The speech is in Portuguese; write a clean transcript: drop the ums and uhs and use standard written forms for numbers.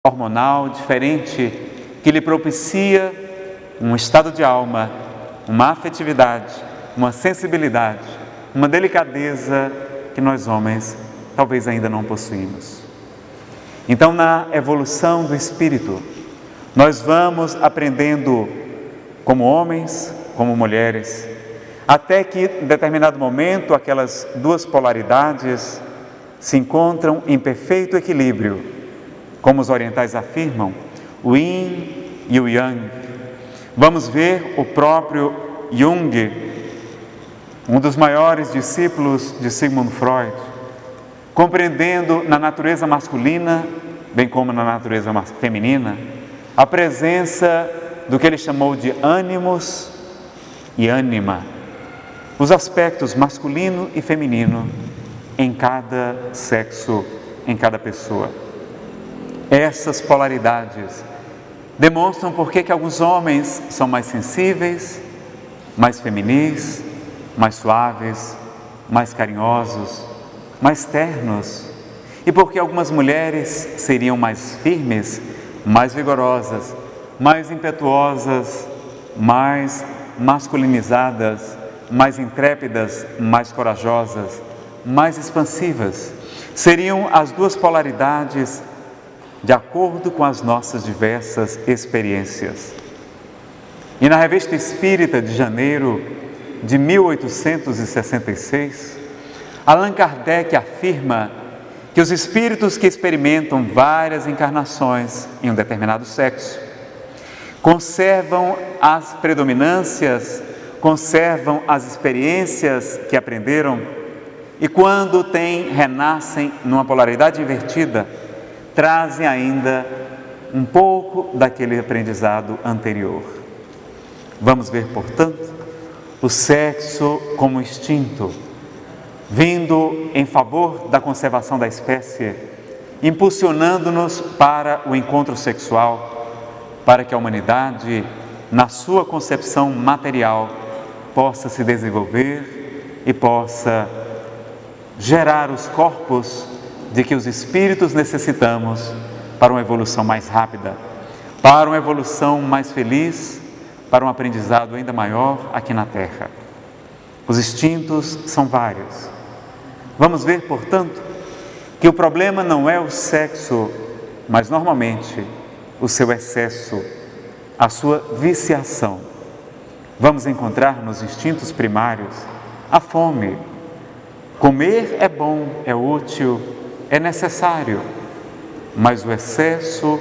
hormonal diferente que lhe propicia um estado de alma, uma afetividade, uma sensibilidade, uma delicadeza que nós homens talvez ainda não possuímos. Então, na evolução do espírito, nós vamos aprendendo como homens, como mulheres, até que em determinado momento aquelas duas polaridades se encontram em perfeito equilíbrio, como os orientais afirmam, o yin e o yang. Vamos ver o próprio Jung, um dos maiores discípulos de Sigmund Freud, compreendendo na natureza masculina, bem como na natureza feminina, a presença do que ele chamou de ânimos e ânima, os aspectos masculino e feminino em cada sexo, em cada pessoa. Essas polaridades demonstram por que alguns homens são mais sensíveis, mais feminis, mais suaves, mais carinhosos, mais ternos, e porque algumas mulheres seriam mais firmes, mais vigorosas, mais impetuosas, mais masculinizadas, mais intrépidas, mais corajosas, mais expansivas. Seriam as duas polaridades de acordo com as nossas diversas experiências. E na Revista Espírita de janeiro de 1866, Allan Kardec afirma que os espíritos que experimentam várias encarnações em um determinado sexo conservam as predominâncias, conservam as experiências que aprenderam e quando renascem numa polaridade invertida, trazem ainda um pouco daquele aprendizado anterior. Vamos ver, portanto, o sexo como instinto, vindo em favor da conservação da espécie, impulsionando-nos para o encontro sexual, para que a humanidade, na sua concepção material, possa se desenvolver e possa gerar os corpos de que os espíritos necessitamos para uma evolução mais rápida, para uma evolução mais feliz, para um aprendizado ainda maior aqui na Terra. Os instintos são vários. Vamos ver, portanto, que o problema não é o sexo, mas normalmente o seu excesso, a sua viciação. Vamos encontrar nos instintos primários a fome. Comer é bom, é útil, é necessário, mas o excesso